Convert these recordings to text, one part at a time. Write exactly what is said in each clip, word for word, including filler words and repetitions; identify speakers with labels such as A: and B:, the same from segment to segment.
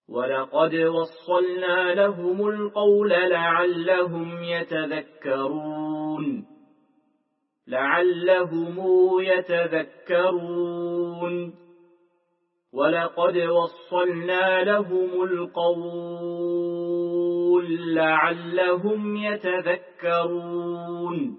A: ولقد وصلنا لهم القول لعلهم يتذكرون لعلهم يتذكرون ولقد وصلنا لهم القول لعلهم يتذكرون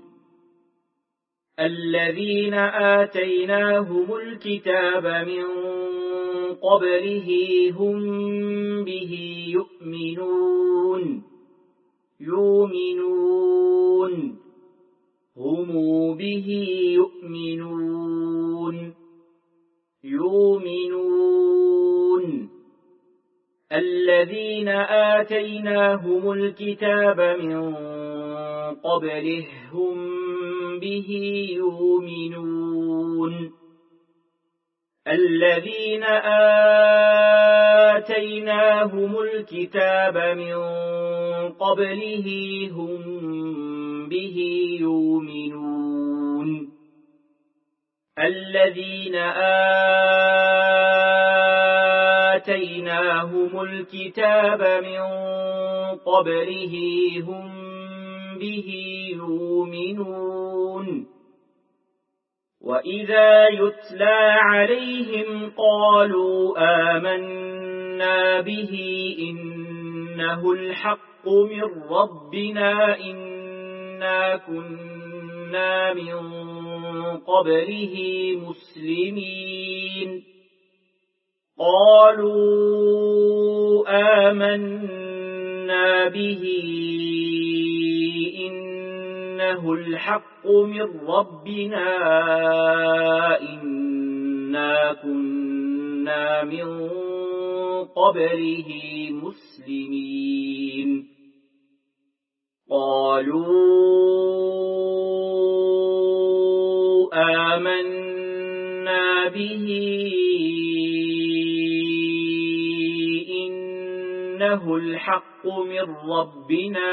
A: الذين آتيناهم الكتاب من قبله هم به يؤمنون يؤمنون هم به يؤمنون يؤمنون الذين آتيناهم الكتاب من قبله هم به يؤمنون الذين آتيناهم الكتاب من قبله هم به يؤمنون الذين آتيناهم الكتاب من قبله هم به يؤمنون وإذا يتلى عليهم قالوا آمنا به إنه الحق من ربنا إنا كنا من قبله مسلمين قالوا آمنا به إنه الحق من ربنا إنا كنا من قبله مسلمين قالوا آمنا به إنه الحق من ربنا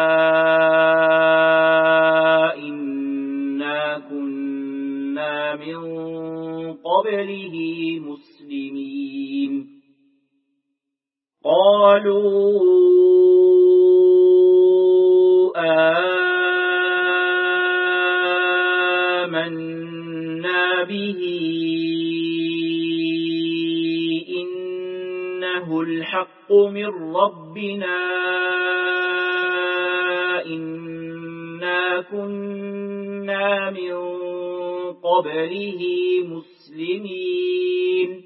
A: إنا كنا من قبله مسلمين قالوا آمنا به إنه الحق من ربنا إنا كنا من قبله مسلمين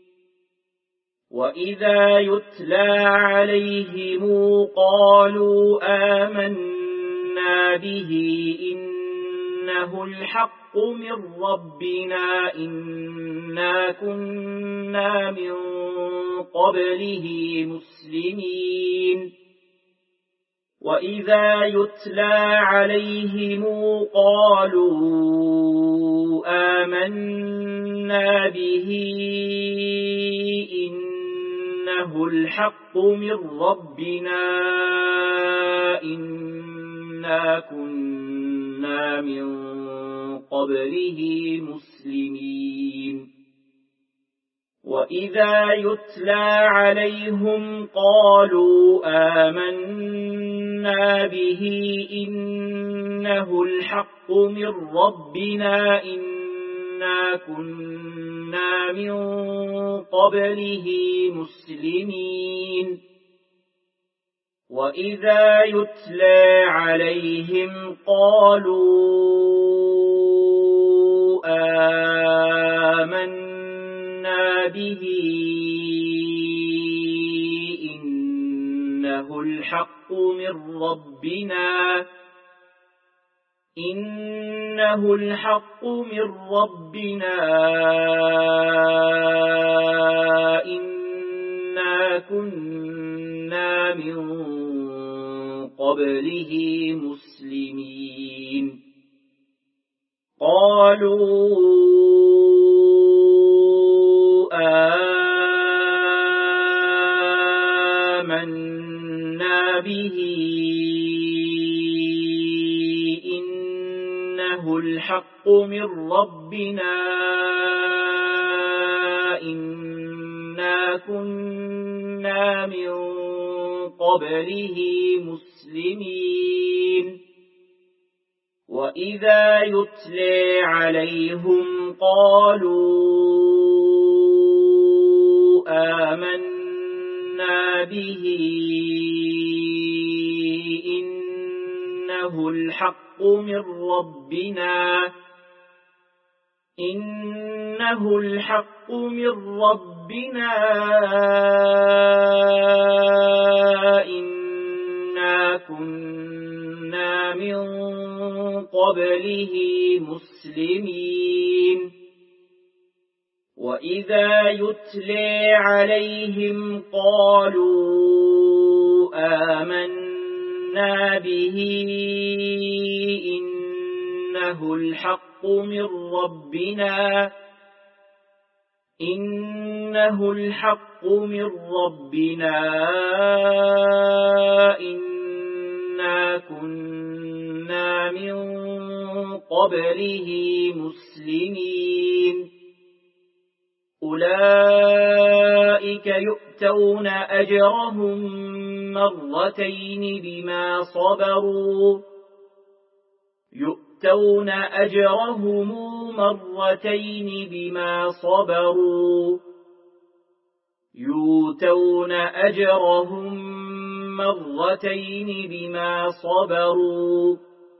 A: وإذا يتلى عليهم قالوا آمنا به إنه الحق من ربنا إنا كنا من قبله مسلمين وإذا يتلى عليهم قالوا آمنا به إنه الحق من ربنا إنا كنا من قبله مسلمين وإذا يتلى عليهم قالوا آمنا به إنه الحق من ربنا إنا كنا من قبله مسلمين وإذا يتلى عليهم قالوا آمنا به إنه الحق من ربنا إنه الحق من ربنا إنا كنا من قبله مسلمين قالوا آمنا به إنه الحق من ربنا إنا كنا من قبله مسلمين وإذا يتلى عليهم قالوا آمنا به إنه الحق من ربنا إنه الحق من ربنا إنا كنا من قبله مسلمين وإذا يتلى عليهم قالوا آمنا به إنه الحق من ربنا إنه الحق من ربنا إنا كنا من قبله مسلمين أولئك يؤتون أجرهم مرتين بما صبروا يؤتون أجرهم مرتين بما صبروا يؤتون أجرهم مرتين بما صبروا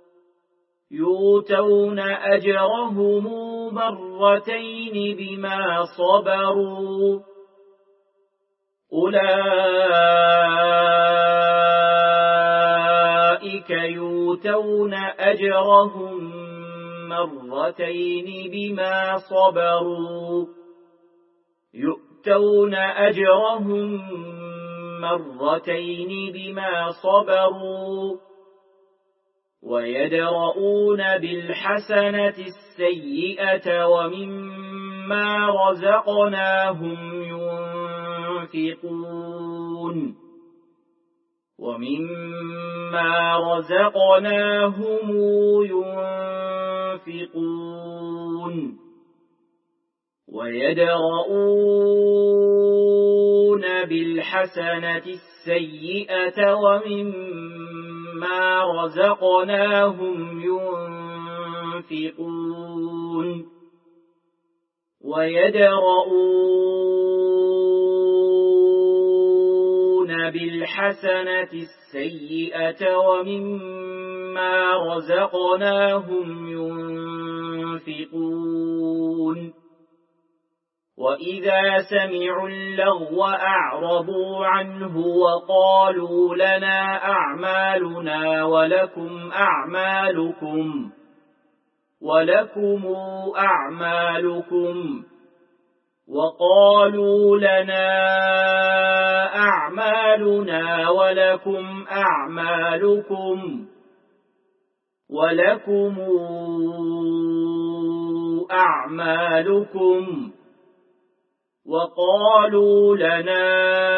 A: يؤتون أجرهم مرتين بما صبروا أولئك يؤتون أجرهم مرتين بما صبروا يؤتون أجرهم مرتين بما صبروا ويدرؤون بالحسنة السيئة ومما رزقناهم ينفقون ومما رزقناهم ينفقون ويدرؤون بالحسنة السيئة ومما رزقناهم ينفقون ويدرؤون بالحسنة السيئة ومما رزقناهم ينفقون وإذا سمعوا اللغو أعرضوا عنه وقالوا لنا أعمالنا ولكم أعمالكم ولكم أعمالكم وقالوا لنا أعمالنا ولكم أعمالكم ولكم أعمالكم وقالوا لنا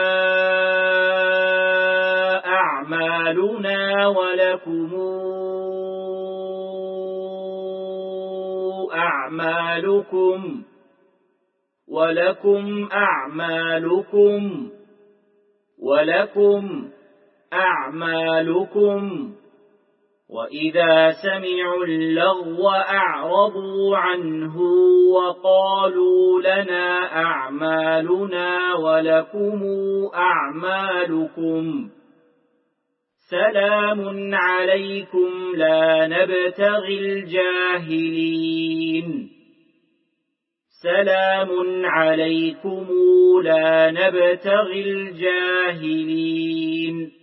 A: أعمالنا ولكم أعمالكم ولكم أعمالكم ولكم أعمالكم وإذا سمعوا اللغو أعرضوا عنه وقالوا لنا أعمالنا ولكم أعمالكم سلام عليكم لا نبتغي الجاهلين سلام عليكم لا نبتغي الجاهلين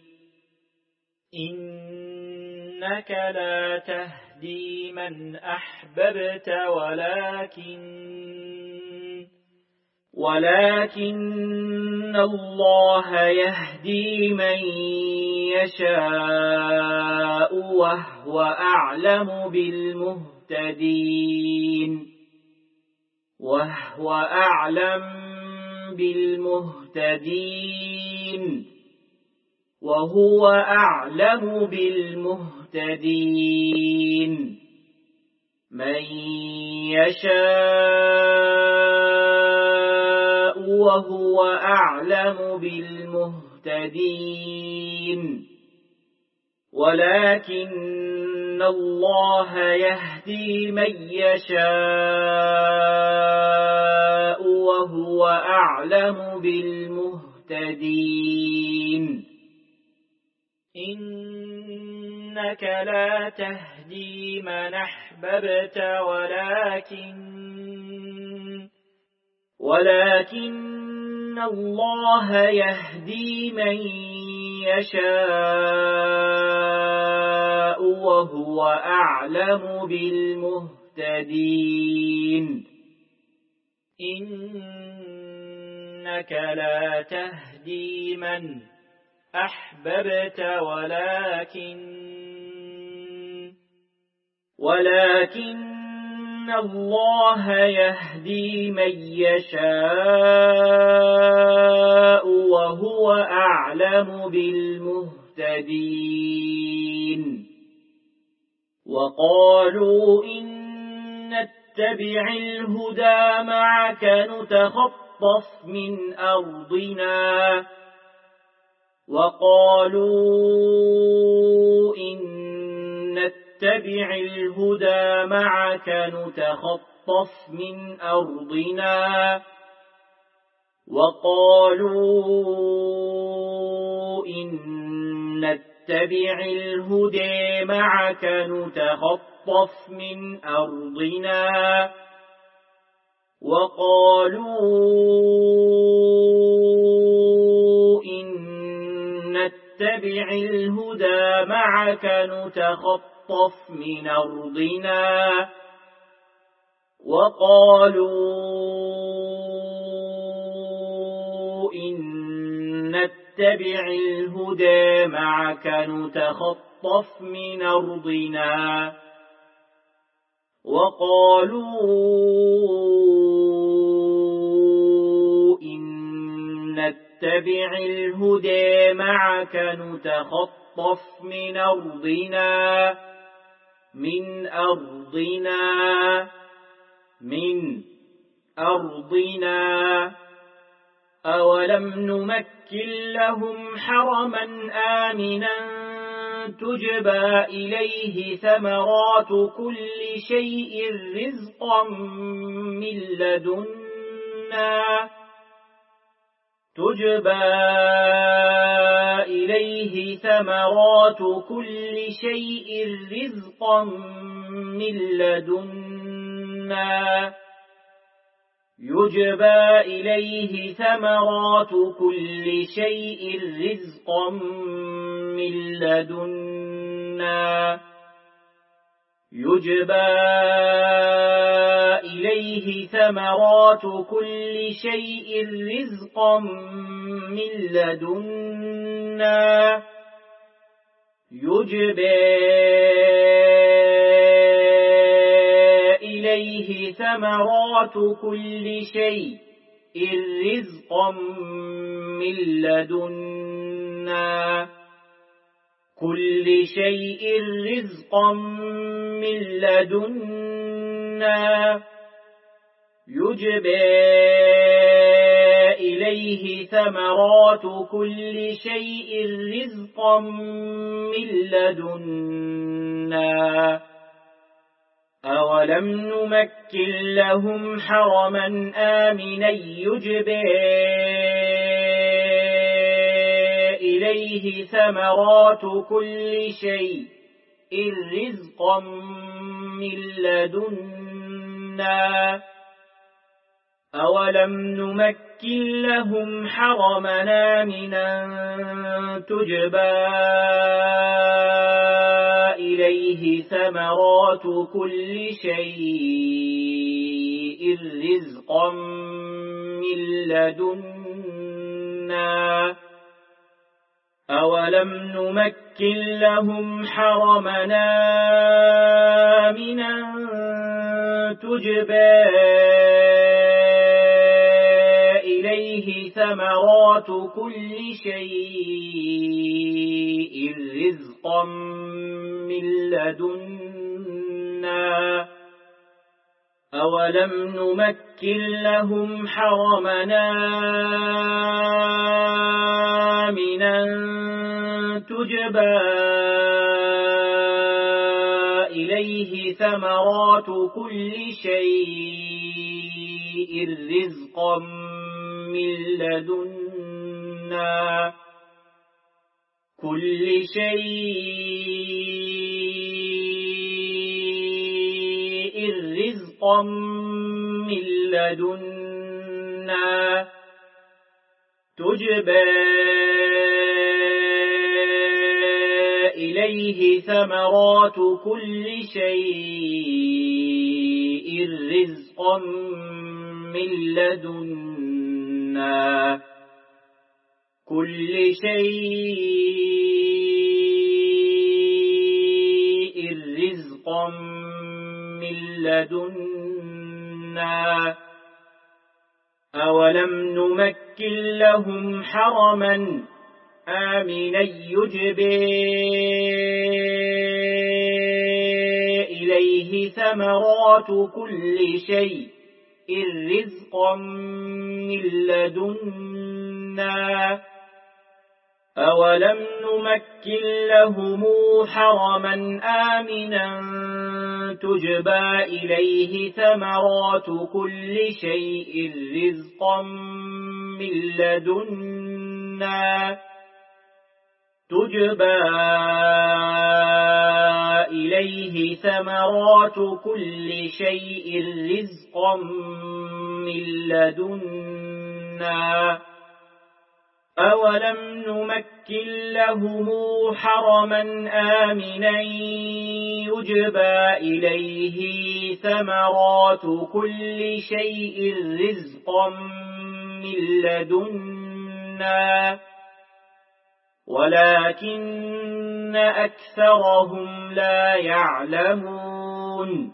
A: إنك لا تهدي من أحببت ولكن ولكن الله يهدي من يشاء وهو أعلم بالمهتدين وهو أعلم بالمهتدين وهو أعلم بالمهتدين من يشاء وهو أعلم بالمهتدين بالمهتدين ولكن الله يهدي من يشاء وهو أعلم بالمهتدين إنك لا تهدي من أحببت ولكن ولكن الله يهدي من يشاء وهو أعلم بالمهتدين إنك لا تهدي من أحببت ولكن ولكن الله يهدي من يشاء وهو أعلم بالمهتدين وقالوا إن نتبع الهدى معك نتخطف من أرضنا وقالوا إن نتبع الهدى معك نتخطف من أرضنا وقالوا إن نتبع الهدى معك نتخطف من أرضنا وقالوا إن نتبع الهدى معك نتخطف من أرضنا وقالوا إن نتبع الهدى معك نتخطف من أرضنا وقالوا إن نتبع الهدى معك نتخطف من أرضنا من أرضنا من أرضنا أولم نمكن لهم حرما آمنا تجبى إليه ثمرات كل شيء رزقا من لدنا تجبى إليه ثمرات كل شيء رزقا من لدنا يجبى إليه ثمرات كل شيء رزقا من لدنا يجبى إليه ثمرات كل شيء رزقا من لدنا يجبى إليه ثمرات كل شيء رزقا من لدنا كل شيء رزقا من لدنا يجبى إليه ثمرات كل شيء رزقا من لدنا أولم نمكن لهم حرما آمنا يجبى إليه ثمرات كل شيء رزقا من لدنا أولم نمكن لهم حرما آمنا تجبى إليه ثمرات كل شيء رزقا من لدنا أولم نمكن لهم حرما آمنا تجبى إليه ثمرات كل شيء رزقا من لدنا أولم نمكن لهم حرمنا آمنا تجبى إليه ثمرات كل شيء رزقا من لدنا كل شيء رزقا من لدنا تجبى إليه ثمرات كل شيء رزقا من لدنا كل شيء رزقا من لدنا أولم نمكن لهم حرما آمنا يجبى إليه ثمرات كل شيء رزقا من لدنا أولم نمكن لهم حرما آمنا تجبى إليه ثمرات كل شيء رزقا من لدنا تجبى إليه ثمرات كل شيء رزقا من لدنا أولم نمكن لهم حرما آمنا يجبى إليه ثمرات كل شيء رزقا من لدنا ولكن أكثرهم لا يعلمون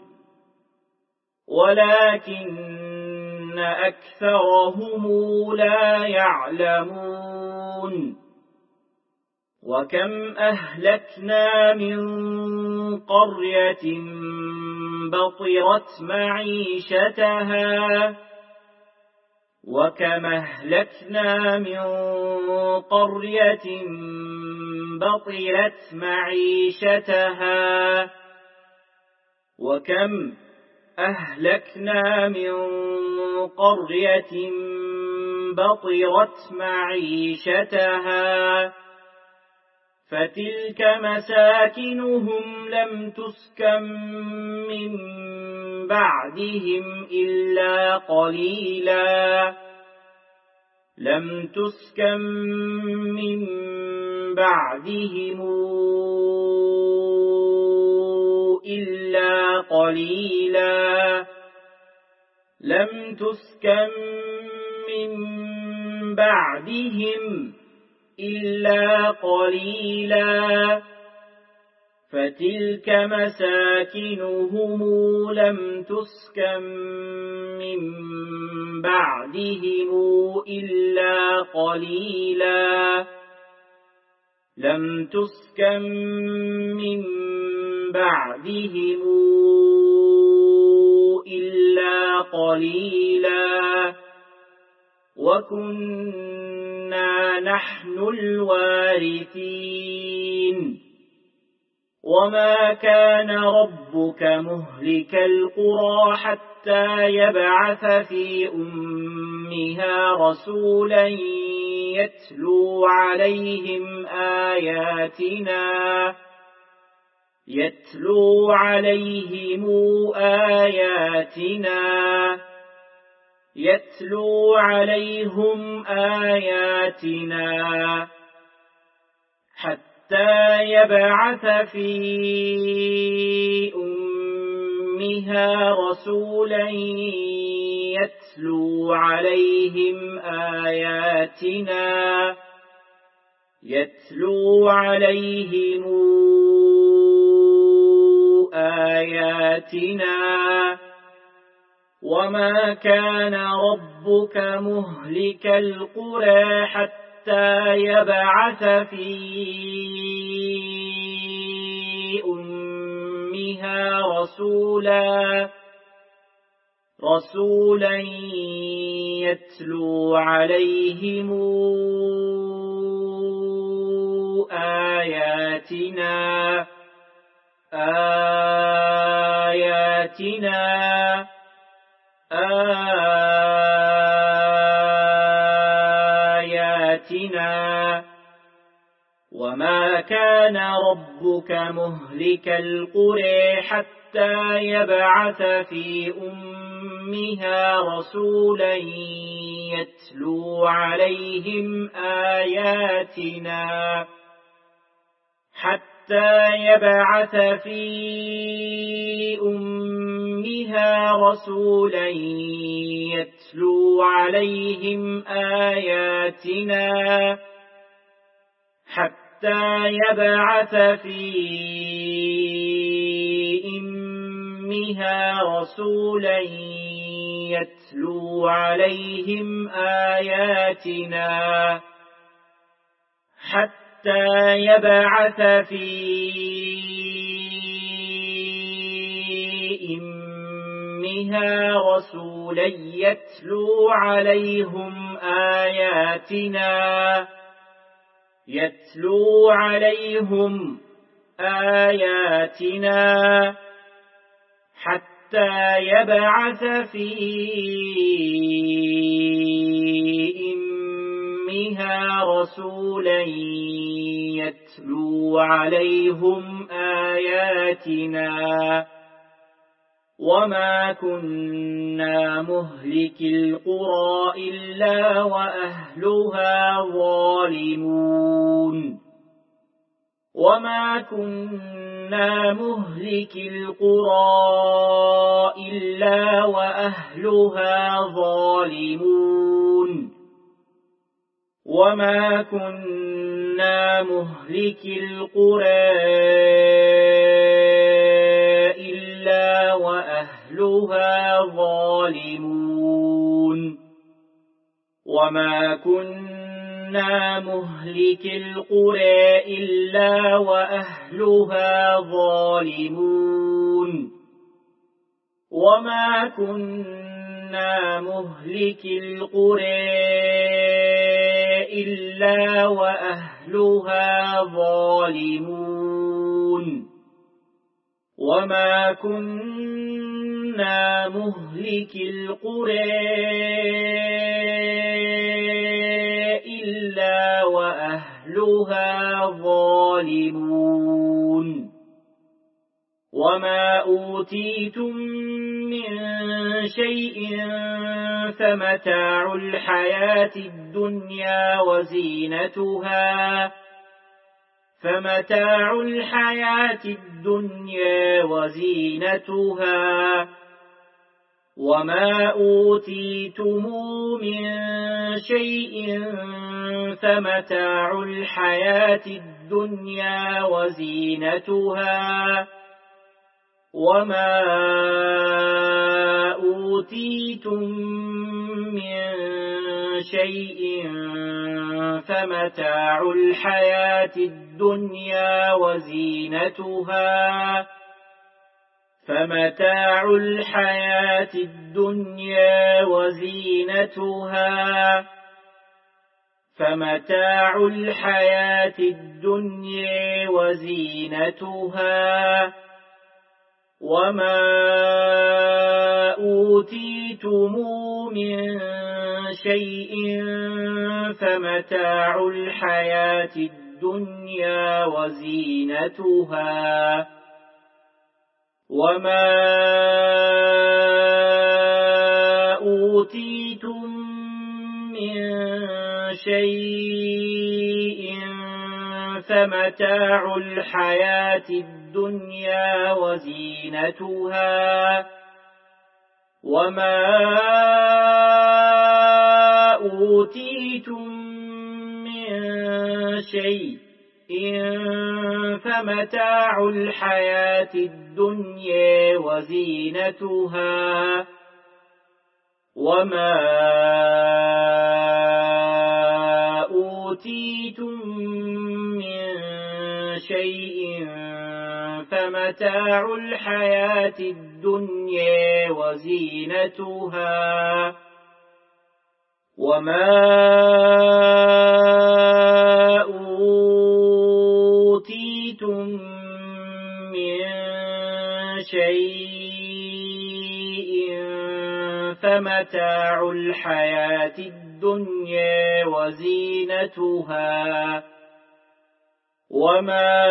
A: ولكن أكثرهم لا يعلمون وكم أهلكنا من قرية بطرت معيشتها وكم أهلكنا من قرية بطرت معيشتها وكم أهلكنا من قرية بطرت معيشتها فتلك مساكنهم لم تسكن من بعدهم إلا قليلا لم تسكن من بعدهم إلا قليلا لم تسكن من بعدهم إلا قليلا فتلك مساكنهم لم تسكن من بعدهم إلا قليلا لم تسكن من بعدهم إلا قليلا وكنا نحن الوارثين وما كان ربك مهلك القرى حتى يبعث في أمها رسولا يتلو عليهم آياتنا يتلو عليهم آياتنا يتلو عليهم آياتنا حتى يبعث في أمها رسولا يتلو عليهم آياتنا يتلو عليهم آياتنا وما كان ربك مهلك القرى حتى يبعث في أمها رسولا رسولا يتلو عليهم آياتنا آياتنا آياتنا وما كان ربك مهلك القرى حتى يبعث في أمها رسولا يتلو عليهم آياتنا حتى يبعث في أمها رسولا يتلو عليهم آياتنا حتى يبعث في أمها رسولا يتلو عليهم آياتنا حتى يبعث في أمها رسولا يتلو عليهم آياتنا يتلو عليهم آياتنا حتى يبعث في أمها رسولا يتلو عليهم آياتنا وما كنا مهلك القرى إلا وأهلها ظالمون وما كنا مهلك القرى إلا وأهلها ظالمون وما كنا مهلك القرى إلا وأهلها ظالمون وما كنا مهلك القرى إلا وأهلها ظالمون وما كنا مهلك القرى إلا وأهلها ظالمون وما كنا مهلك القرى إلا وأهلها ظالمون وما أوتيتم من شيء فمتاع الحياة الدنيا وزينتها فمتاع الحياة الدنيا وزينتها وما أوتيتم من شيء فمتاع الحياة الدنيا وزينتها وما أوتيتم من شيء فمتاع الحياة الدنيا وزينتها فمتاع الحياة الدنيا وزينتها فمتاع الحياة الدنيا وزينتها وما أوتيتم من شيء فمتاع الحياة الدنيا وزينتها وما أوتيتم من شيء فمتاع الحياة الدنيا وزينتها وما أوتيتم من شيء فمتاع الحياة الدنيا وزينتها وما أوتيتم من شيء فمتاع متاع الحياة الدنيا وزينتها وما أوتيتم من شيء فمتاع الحياة الدنيا وزينتها وما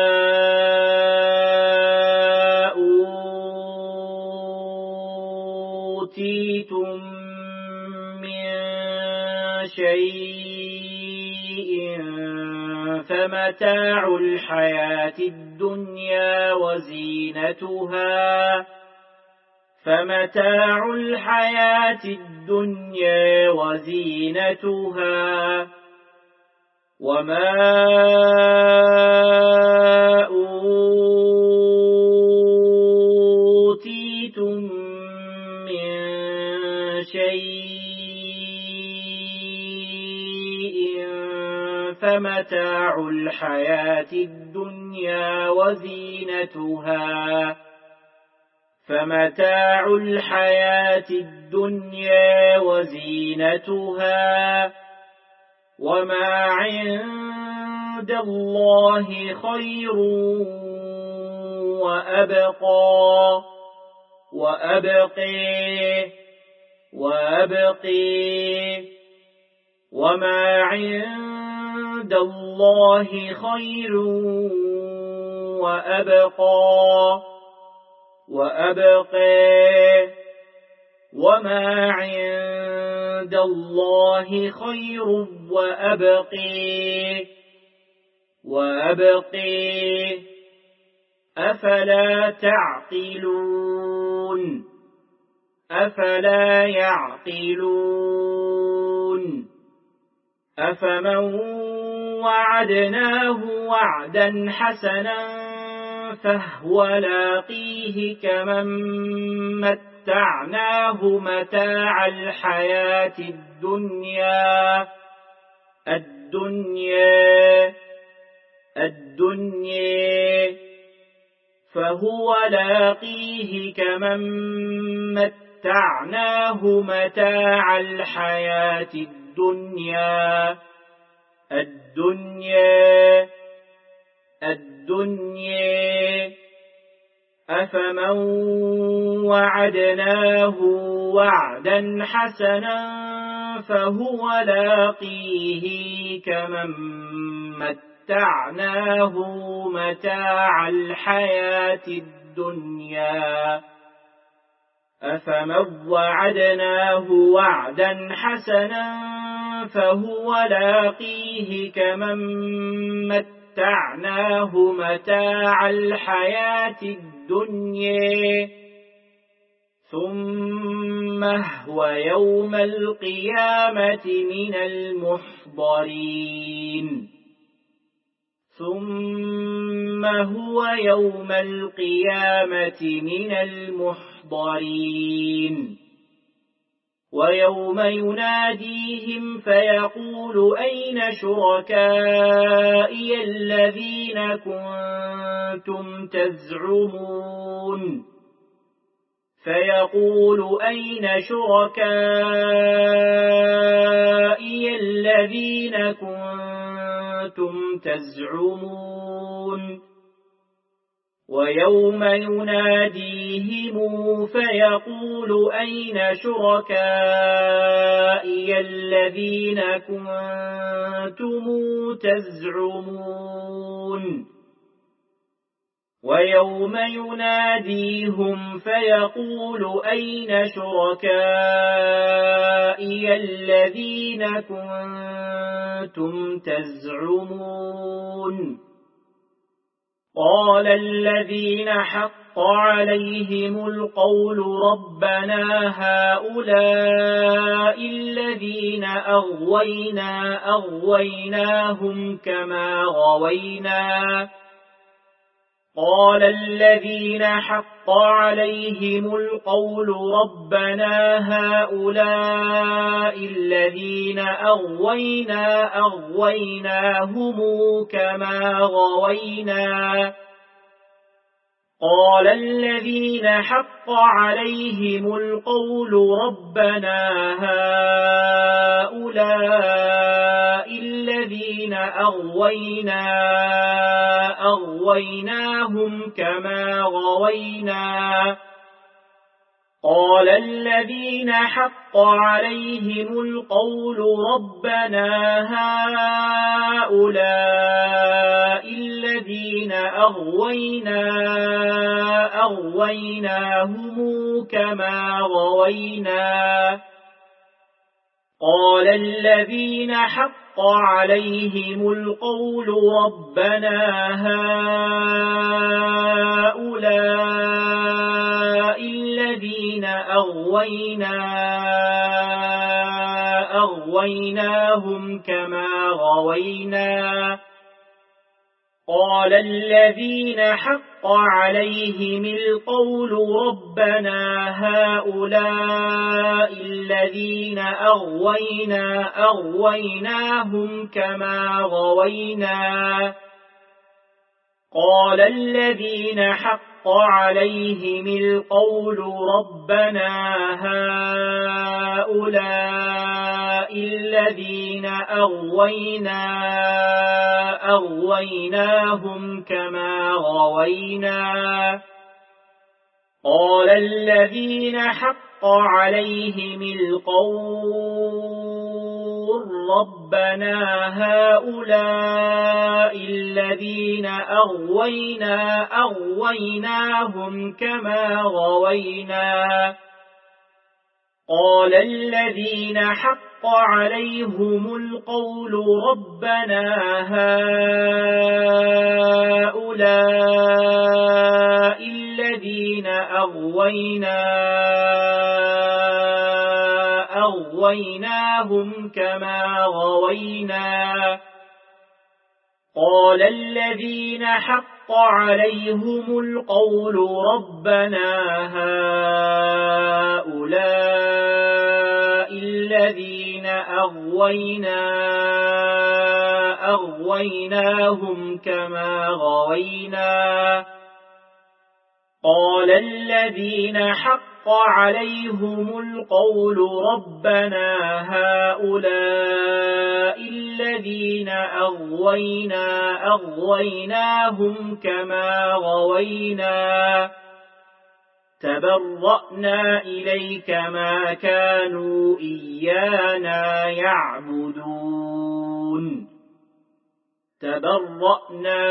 A: أوتيتم من شيء فمتاع الحياة الدنيا وزينتها فمتاع الحياة الدنيا وزينتها وما أوتيتم من شيء فمتاع الحياة الدنيا وزينتها فمتاع الحياة الدنيا وزينتها وما عند الله خير وأبقى وأبقي وأبقي وما عند الله خير وأبقى وأبقي وما عند الله خير وأبقي وأبقي أفلا تعقلون أفلا يعقلون أفمن وعدناه وعدا حسنا فهو لاقيه كمن متعناه متاع الحياة الدنيا الدنيا الدنيا فهو لاقيه كمن متعناه متاع الحياة الدنيا الدنيا الدنيا أفمن وعدناه وعدا حسنا فهو لاقيه كمن متعناه متاع الحياة الدنيا أفمن وعدناه وعدا حسنا فهو لاقيه كمن متعناه متاع الحياة الدنيا ثم هو يوم القيامة من المحضرين ثم هو يوم القيامة من المحضرين ويوم يناديهم فيقول أين شركائي الذين كنتم تزعمون فيقول أين شركائي الذين كنتم تزعمون ويوم يناديهم فيقول أين شركائي الذين كنتم تزعمون ويوم يناديهم فيقول أين شركائي الذين كنتم تزعمون قال الذين حق عليهم القول ربنا هؤلاء الذين أغوينا أغويناهم كما غوينا قال الذين حق عليهم القول ربنا هؤلاء الذين أغوينا أغويناهم كما غوينا قال الذين حق عليهم القول ربنا هؤلاء الذين أغوينا أغويناهم كما غوينا قال الذين حق عليهم القول ربنا هؤلاء الذين أغوينا أغويناهم كما غوينا قال الذين حق عليهم القول ربنا هؤلاء الذين أغوينا أغويناهم كما غوينا قال الذين حق عليهم القول ربنا هؤلاء الذين أغوينا أغويناهم كما غوينا قال الذين حق عليهم القول ربنا هؤلاء الذين أغوينا أغويناهم كما غوينا قال الذين حق عليهم القول ربنا هؤلاء الذين أغوينا أغويناهم كما غوينا قال الذين حق عليهم القول ربنا هؤلاء الذين أغوينا أغويناهم كما غوينا قال الذين حق عليهم القول ربنا هؤلاء الذين أغوينا أغويناهم كما غوينا قال الذين حق عليهم القول ربنا هؤلاء الذين أغوينا أغويناهم كما غوينا تبرأنا إليك ما كانوا إيانا يعبدون تبرأنا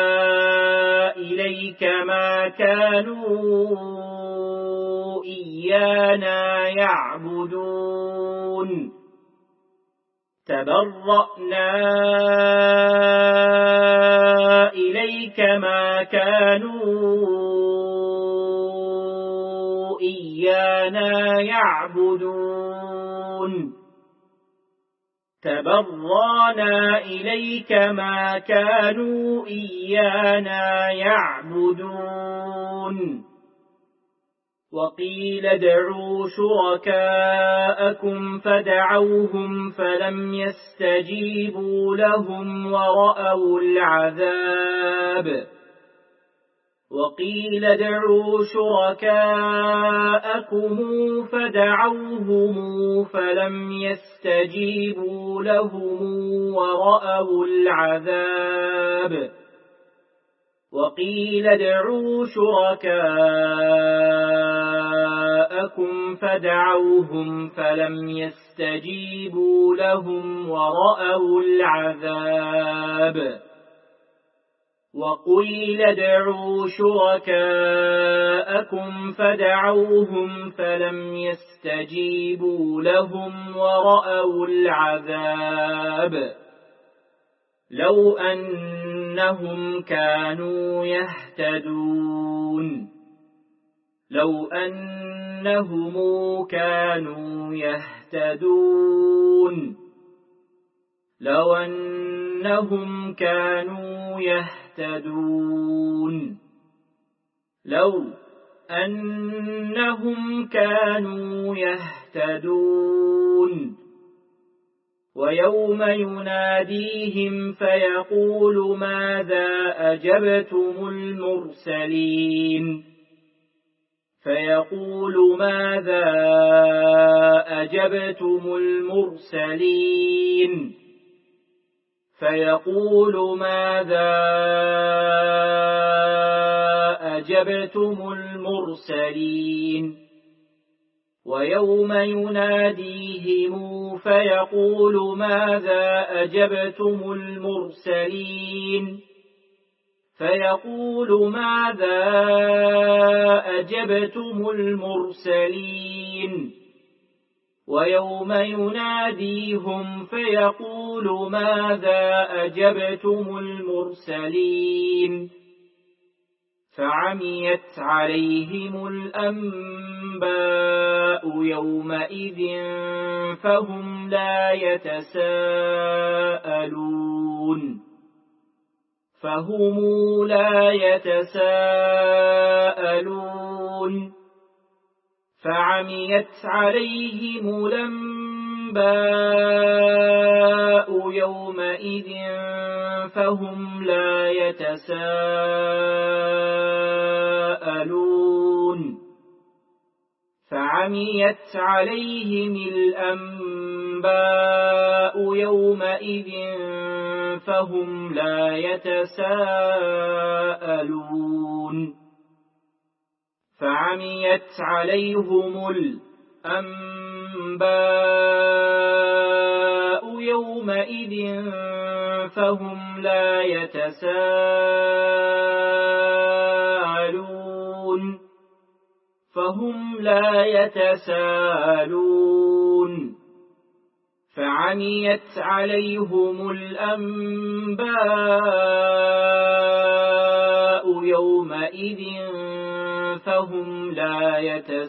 A: إليك ما كانوا إيانا يعبدون تبرأنا إليك ما كانوا إيانا يعبدون تبرأنا إليك ما كانوا إيانا يعبدون وقيل ادعوا شركاءكم فدعوهم فلم يستجيبوا لهم ورأوا العذاب وقيل ادعوا شركاءكم فدعوهم فلم يستجيبوا لهم ورأوا العذاب وقيل ادعوا شركاءكم فدعوهم فلم يستجيبوا لهم ورأوا العذاب وقيل ادعوا شركاءكم فدعوهم فلم يستجيبوا لهم ورأوا العذاب لو أنهم كانوا يهتدون لو أنهم كانوا يهتدون لو أنهم كانوا يهتدون لو أنهم كانوا يهتدون ويوم يناديهم فيقول ماذا أجبتم المرسلين فيقول ماذا أجبتم المرسلين فيقول ماذا أجبتم المرسلين ويوم يناديهم فيقول ماذا أجبتم المرسلين فيقول ماذا أجبتم المرسلين ويوم يناديهم فيقول ماذا أجبتم المرسلين فعميت عليهم الأنباء يومئذ فهم لا يتساءلون فهم لا يتساءلون فعميت عليهم الأنباء يومئذ فهم لا يتساءلون فعميت عليهم الأنباء يومئذ فهم لا يتساءلون فعميت عليهم الأنباء يومئذ فهم لا يتساءلون فهم لا يتساءلون فعميت عليهم الأنباء يومئذ فهم لا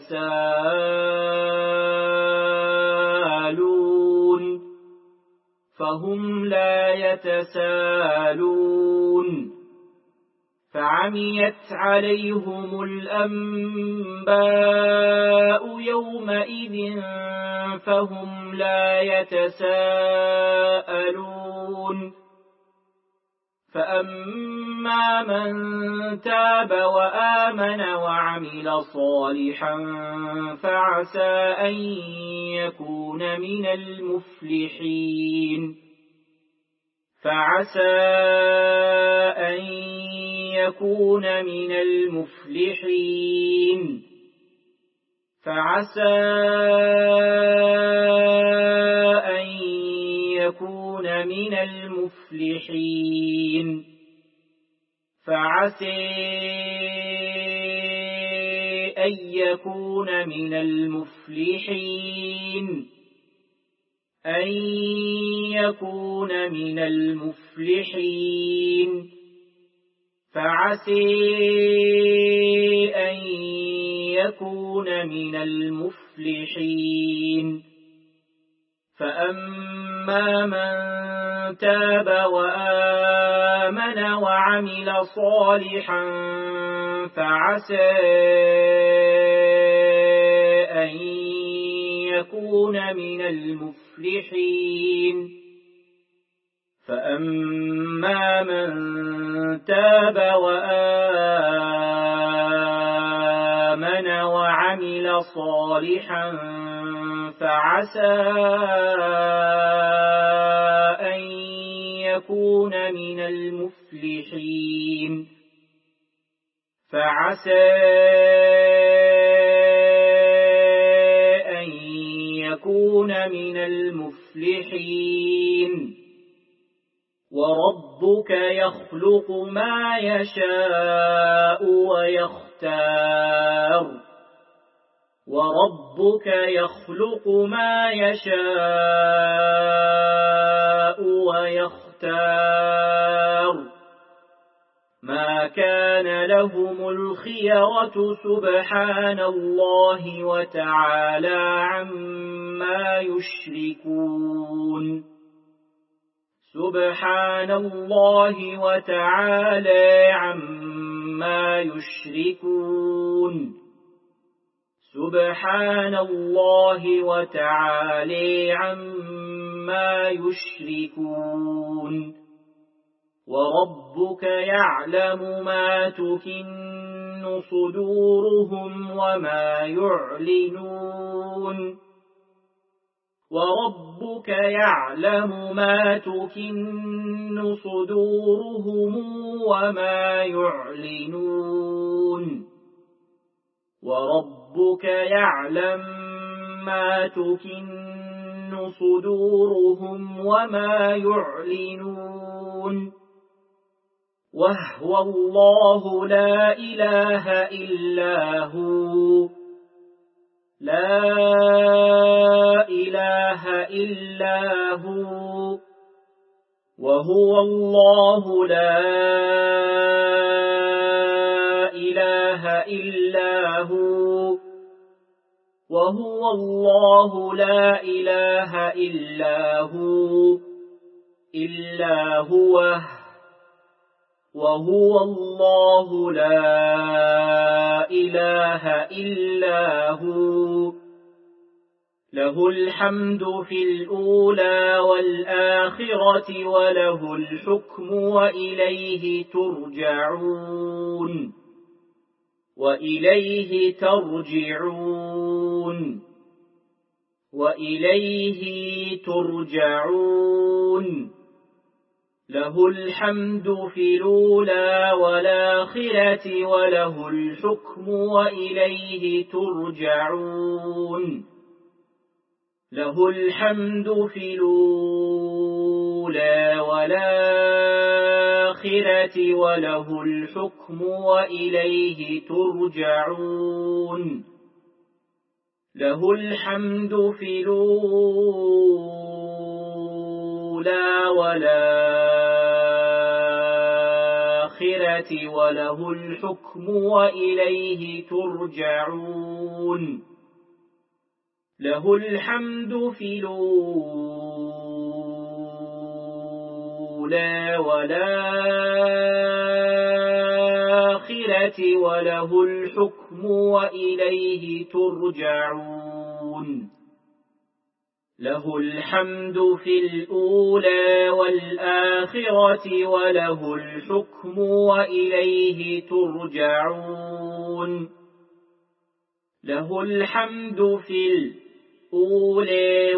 A: يتساءلون فهم لا يتساءلون فعميت عليهم الأنباء يومئذ فهم لا يتساءلون فأما من تاب وآمن وعمل صالحا فعسى أن يكون من المفلحين فعسى أن يكون من المفلحين فعسى أن يكون من المفلحين فعسى أن يكون من المفلحين أن يكون من المفلحين فعسى أن يكون من المفلحين فأما من تاب وآمن وعمل صالحا فعسى أن يكون من المفلحين فأما من تاب وآمن وعمل صالحا فعسى أن يكون من المفلحين فعسى أن يكون من المفلحين وربك يخلق ما يشاء ويختار وربك يخلق ما يشاء ويختار ما كان لهم الخيرة سبحان الله وتعالى عما يشركون سبحان الله وتعالى عما يشركون سبحان الله وتعالى عما عما يشركون وربك يعلم ما تكن صدورهم وما يعلنون وربك يعلم ما تكن صدورهم وما يعلنون وربك يعلم ما تكن صدورهم وما يعلنون وهو الله لا إله إلا هو لا إله إلا هو وهو الله لا إله إلا هو وهو الله لا إله إلا هو إلا هو وهو الله لا إله إلا هو له الحمد في الأولى والآخرة وله الحكم وإليه ترجعون وإليه ترجعون وإليه ترجعون له الحمد في الأولى والآخرة وله الحكم وإليه ترجعون له الحمد في الأولى والآخرة وله الحكم وإليه ترجعون له الحمد في الأولى والآخرة وله الحكم وإليه ترجعون له الحمد في الأولى والآخرة وله الحكم وإليه ترجعون له الحمد في الأولى والآخرة وله الحكم وإليه ترجعون له الحمد في الأولى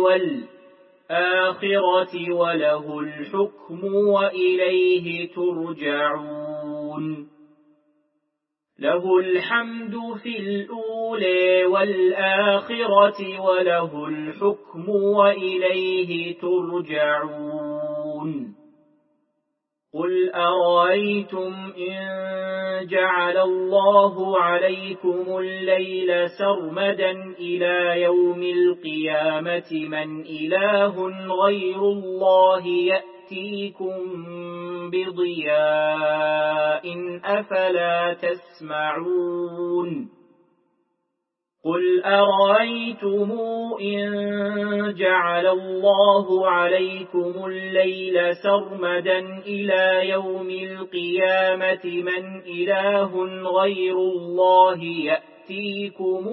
A: والآخرة وله الحكم وإليه ترجعون له الحمد في الأولى والآخرة وله الحكم وإليه ترجعون قل أرأيتم إن جعل الله عليكم الليل سرمدا إلى يوم القيامة من إله غير الله يأتيكم بضياء أفلا تسمعون قل أرأيتم إن جعل الله عليكم الليل سرمدا إلى يوم القيامة من إله غير الله يأتيكم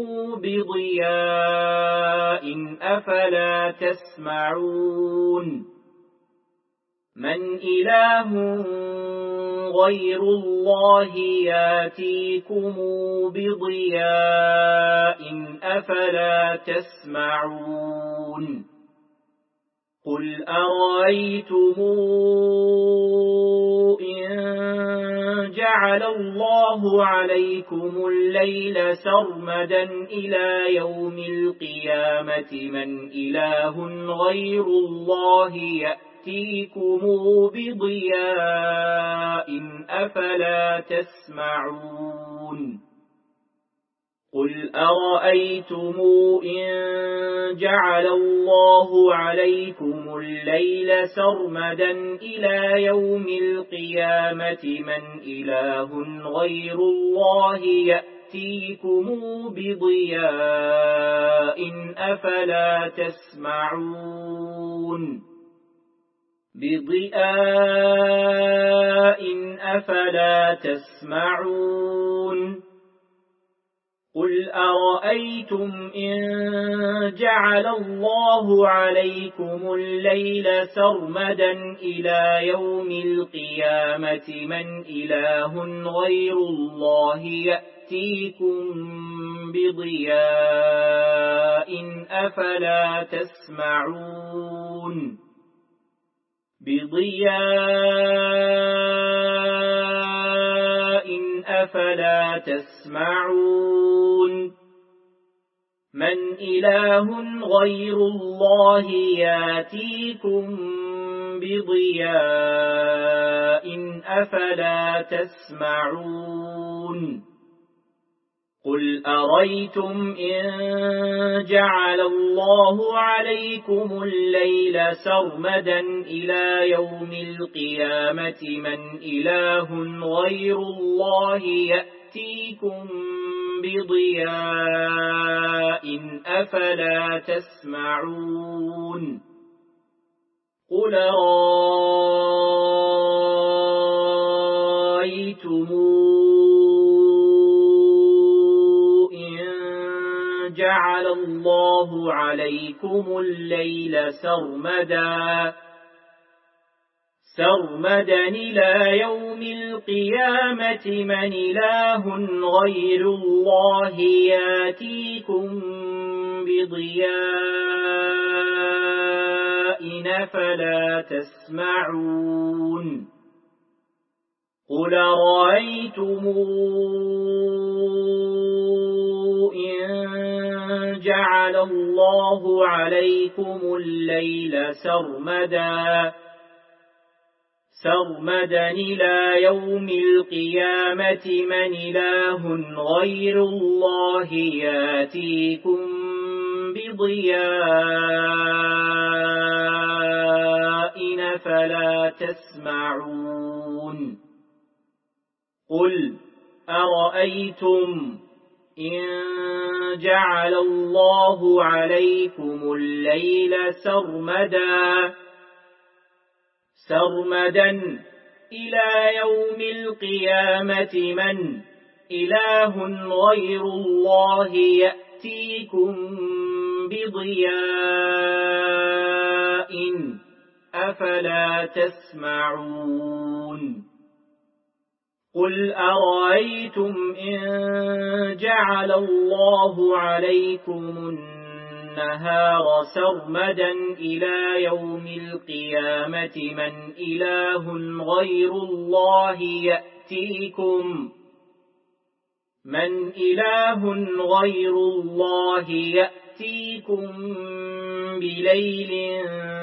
A: بضياء أفلا تسمعون من إله غير الله ياتيكم بضياء أفلا تسمعون قل أرأيتم إن جعل الله عليكم الليل سرمدا إلى يوم القيامة من إله غير الله يأتيكم يأتيكم بضياء أفلا تسمعون قل أرأيتم إن جعل الله عليكم الليل سرمدا إلى يوم القيامة من إله غير الله يأتيكم بضياء أفلا تسمعون بضياء أفلا تسمعون قل أرأيتم إن جعل الله عليكم الليل سرمدا إلى يوم القيامة من إله غير الله يأتيكم بضياء أفلا تسمعون بضياء أفلا تسمعون من إله غير الله ياتيكم بضياء أفلا تسمعون قل أريتم إن جعل الله عليكم الليل سرمدا إلى يوم القيامة من إله غير الله يأتيكم بضياء أفلا تسمعون قل رأيتم جعل الله عليكم الليل سرمدا سرمدا إلى يوم القيامة من إله غير الله ياتيكم بضياء فلا تسمعون قل رأيتم إن جعل الله عليكم الليل سرمدا سرمدا إلى يوم القيامة من إله غير الله ياتيكم بضياء فلا تسمعون قل أرأيتم إن جعل الله عليكم الليل سرمدا سرمدا إلى يوم القيامة من إله غير الله يأتيكم بضياء أفلا تسمعون قل أرأيتم إن جعل الله عليكم النهار سرمدا إلى يوم القيامة من إله غير الله يأتيكم من إله غير الله يأتيكم بليل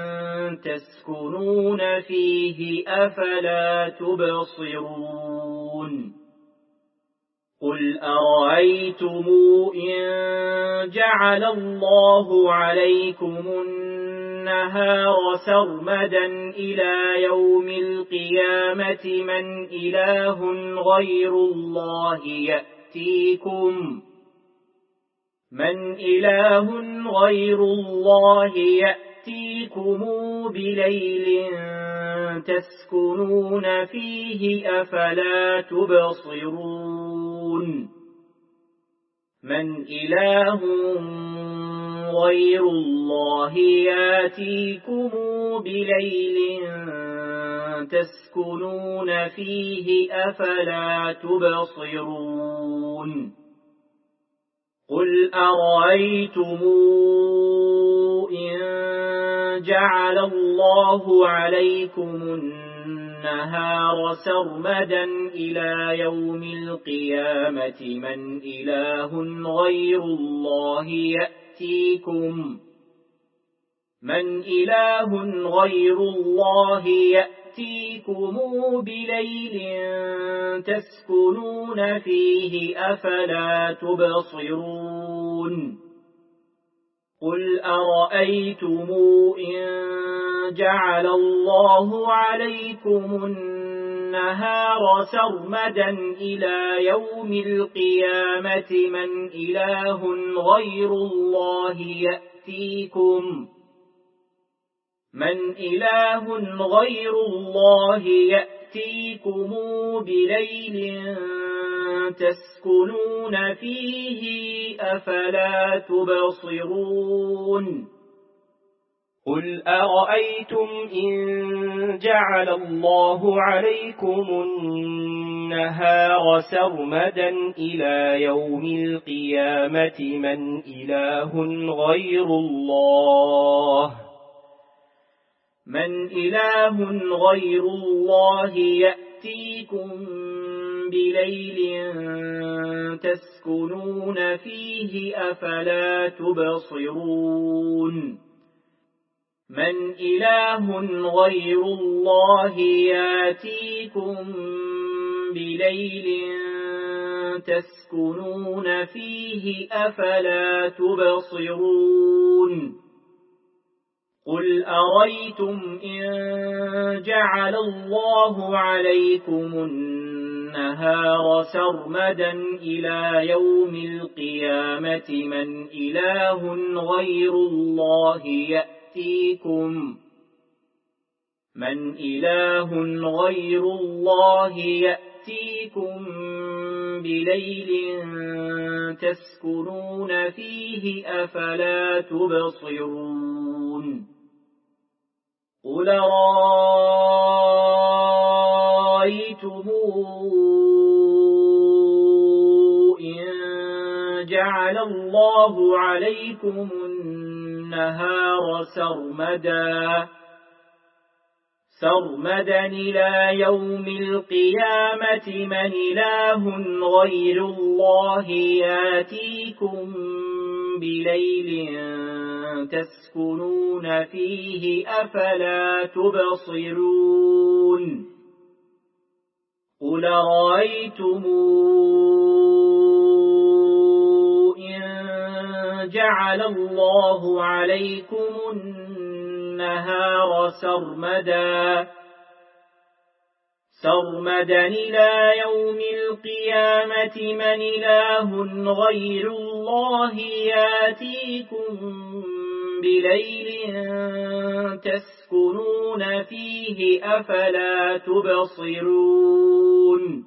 A: تسكنون فيه أفلا تبصرون قل أرأيتم إن جعل الله عليكم النهار سرمدا إلى يوم القيامة من إله غير الله يأتيكم من إله غير الله يأتيكم بليل تسكنون فيه أفلا تبصرون من إله غير الله ياتيكم بليل تسكنون فيه أفلا تبصرون قل أرأيتم إن جعل الله عليكم النهار سرمدا إلى يوم القيامة من إله غير الله يأتيكم من إله غير الله يأتيكم بليل تسكنون فيه أفلا تبصرون قل أرأيتم إن جعل الله عليكم النهار سرمدا إلى يوم القيامة من إله غير الله يأتيكم من إله غير الله يأتيكم بليل تسكنون فيه أفلا تبصرون قل أرأيتم إن جعل الله عليكم النهار سرمدا إلى يوم القيامة من إله غير الله من إله غير الله يأتيكم بليل تسكنون فيه أفلا تبصرون من إله غير الله يأتيكم بليل تسكنون فيه أفلا تبصرون قل أريتم إن جعل الله عليكم النهار سرمدا إلى يوم القيامة من إله غير الله يأتيكم من إله غير الله يأتيكم بليل تسكنون فيه أفلا تبصرون قل رأيتم إن جعل الله عليكم النهار سرمدا سرمدا إلى يوم القيامة من إله غير الله يأتيكم بليل تسكنون فيه أفلا تبصرون قل رأيتم إن جعل الله عليكم النهار سرمدا سرمدا إلى يوم القيامة من إله غير الله يأتيكم بليل تسكنون فيه أفلا تبصرون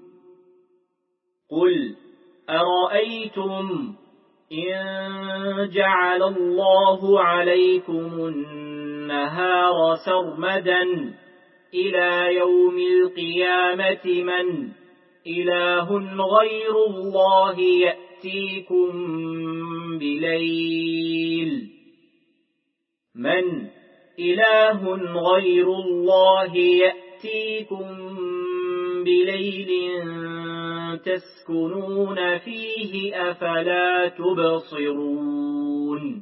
A: قل أرأيتم إن جعل الله عليكم النهار سرمدا إلى يوم القيامة من إله غير الله يأتيكم بليل من إله غير الله يأتيكم بليل تسكنون فيه أفلا تبصرون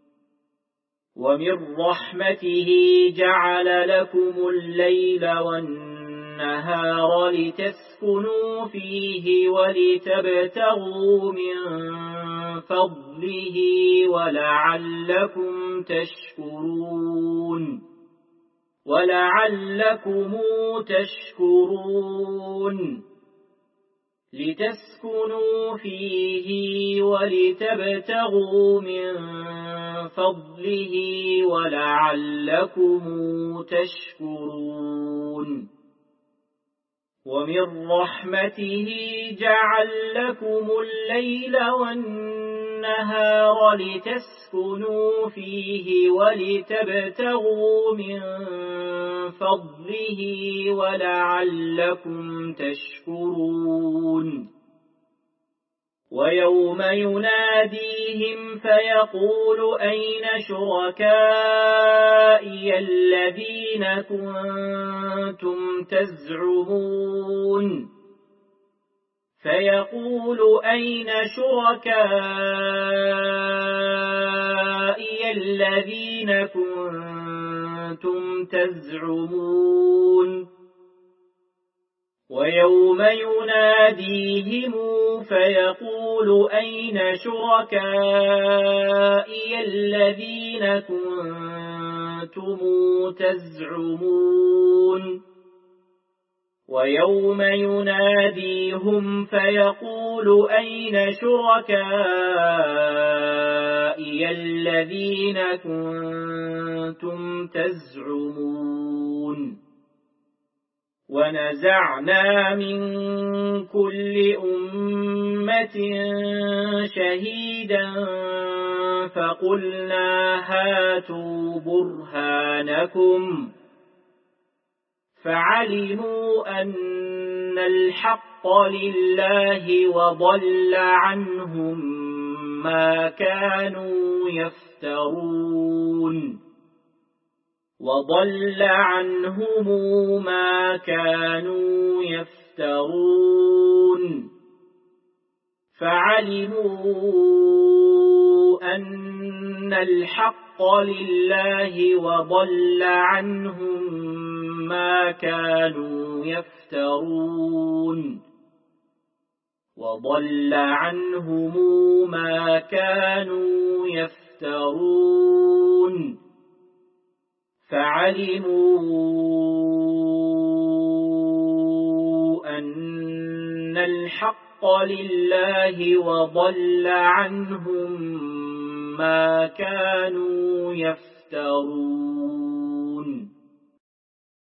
A: ومن رحمته جعل لكم الليل والنهار لتسكنوا فيه ولتبتغوا من فضله ولعلكم تشكرون ولعلكم تشكرون لتسكنوا فيه ولتبتغوا من فضله ولعلكم تشكرون ومن رحمته جعل لكم الليل والنهار لتسكنوا فيه ولتبتغوا من فضله ولعلكم تشكرون ويوم يناديهم فيقول أين شركائي الذين كنتم تزعمون فيقول أين شركائي الذين كنتم تزعمون ويوم يناديهم فيقول أين شركائي الذين كنتم تزعمون ويوم يناديهم فيقول أين شركائي الذين كنتم تزعمون ونزعنا من كل أمة شهيدا فقلنا هاتوا برهانكم فعلموا أن الحق لله وضل عنهم ما كانوا يفترون وضل عنهم ما كانوا يفترون فعلموا أن الحق لله وضل عنهم ما كانوا يفترون وضل عنهم ما كانوا يفترون فعلموا أن الحق لله وضل عنهم ما كانوا يفترون